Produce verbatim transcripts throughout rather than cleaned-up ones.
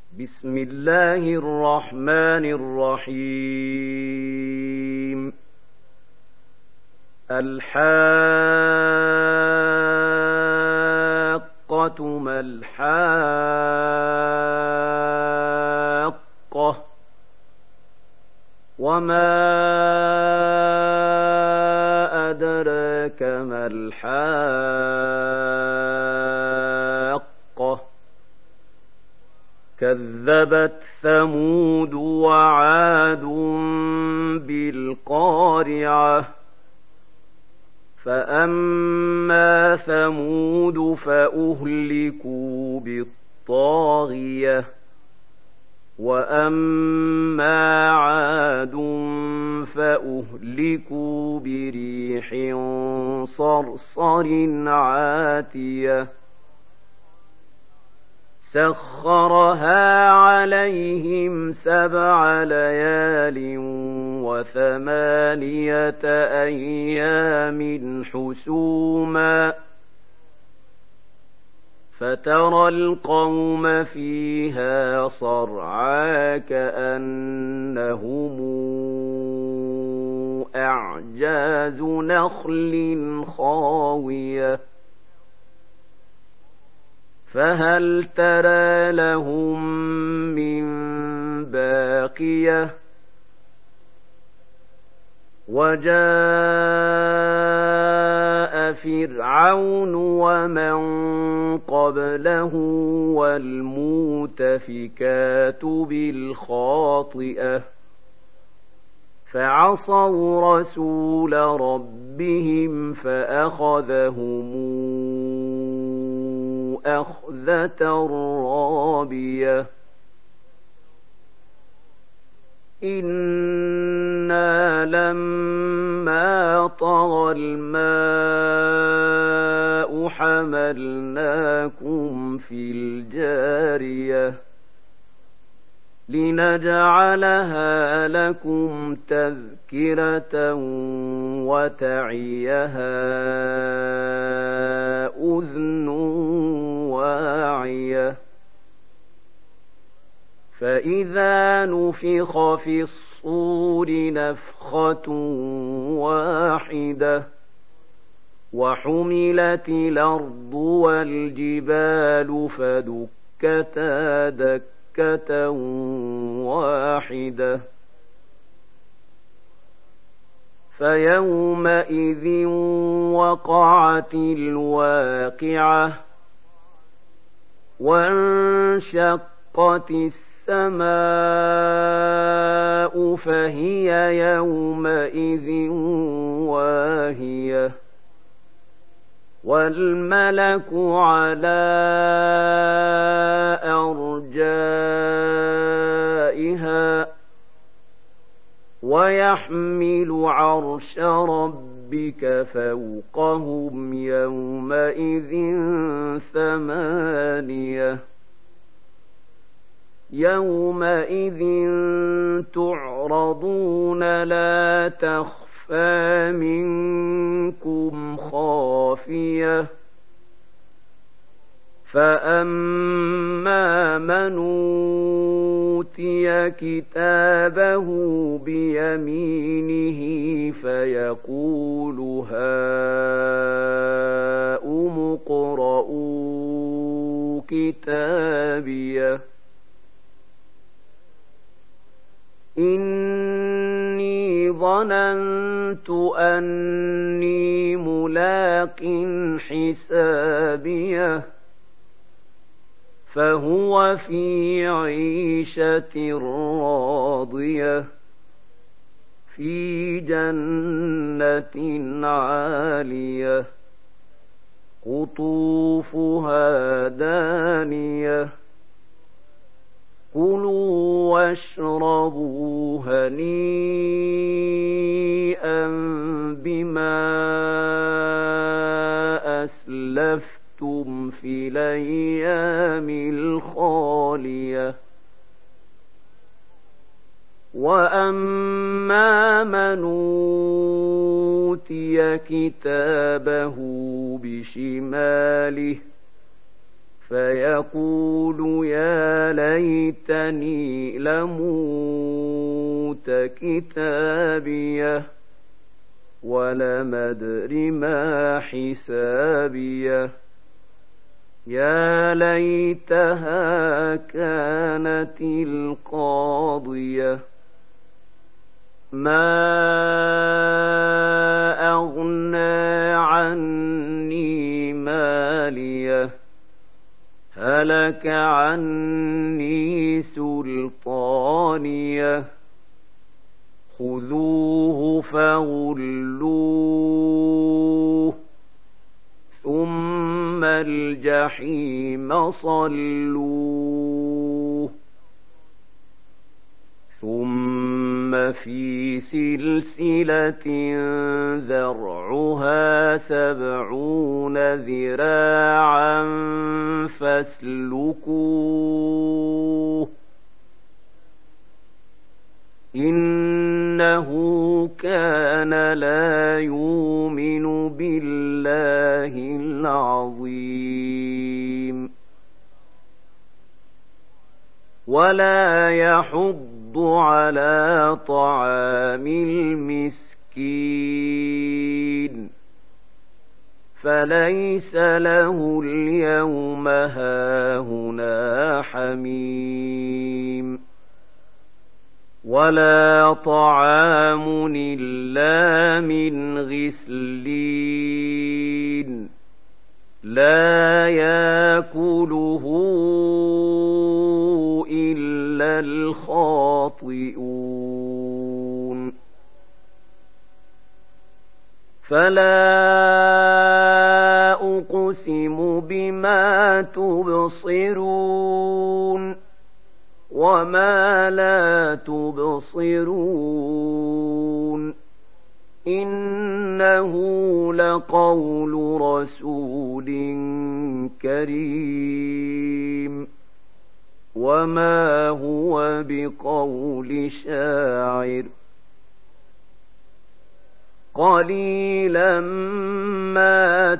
بسم الله الرحمن الرحيم الحاقة ما الحاقة وما أدراك ما الحاقة كذبت ثمود وعاد بالقارعة فأما ثمود فأهلكوا بالطاغية وأما عاد فأهلكوا بريح صرصر عاتية سخرها عليهم سبع ليال وثمانية أيام حسوما فترى القوم فيها صرعى كأنهم أعجاز نخل خاوية فهل ترى لهم من باقية وجاء فرعون ومن قبله والمؤتفكات بالخاطئة فعصوا رسول ربهم فأخذهم أخذة رابية إنا لما طغى الماء حملناكم في الجارية لنجعلها لكم تذكرة وتعيها أذن واعية فإذا نفخ في الصور نفخة واحدة وحملت الأرض والجبال فدكتا دكة واحدة فيومئذ وقعت الواقعة وانشقت السماء فهي يومئذ واهية والملك على أرجائها ويحمل عرش ربك فوقهم يومئذ ثمانية يومئذ تعرضون لا تخفى منكم خافية فأما من أوتي كتابه بيمينه فيقول هاؤم اقرءوا كتابيه إني ظننت أني ملاق حسابيه فهو في عيشة راضية في جنة عالية قطوفها دانية كلوا واشربوا هنيئا بما أسلفتم في الأيام الخالية وأما من أوتي كتابه بشماله فيقول يا ليتني لموت كتابيه ولم أدر ما حسابيه يا ليتها كانت القاضية ما أغنى عني ماليه هلك عني سلطانيه خذوه فغلوه ثم الجحيم صلوه ثم في سلسلة ذرعها سبعون ذراعا فاسلكوه إنه كان لا يؤمن بالله العظيم ولا يحض على طعام المسكين فليس له اليوم هاهنا حميم ولا طعام إلا من غسلين لا يأكله إلا الخاطئون فلا أقسم بما تبصرون وما لا تبصرون إنه لقول رسول كريم وما هو بقول شاعر قليلا ما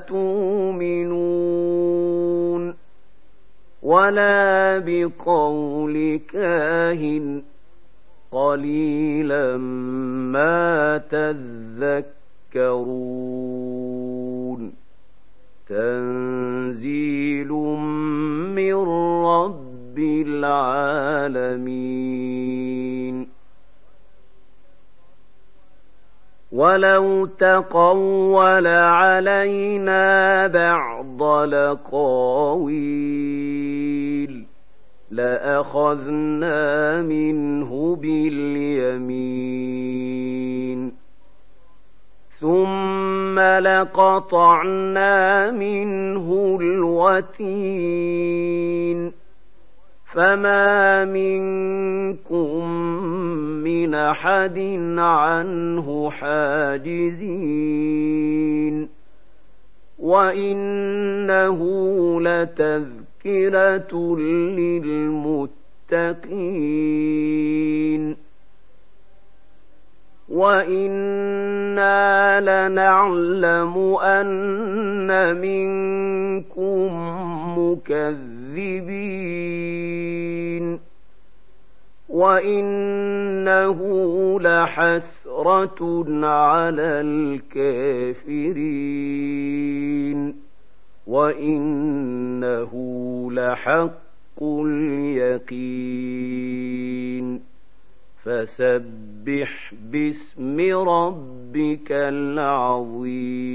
تؤمنون ولا بقول كاهن قليلا ما تذكرون تنزيل من رب العالمين ولو تقول علينا بعض الأقاويل لأخذنا منه باليمين ثم لقطعنا منه الوتين فما منكم من أحد عنه حاجزين وإنه لتذكرة للمتقين وإنا لنعلم أن منكم مكذبين وإنه لحسرة على الكافرين وإنه لحق اليقين فسبح باسم ربك العظيم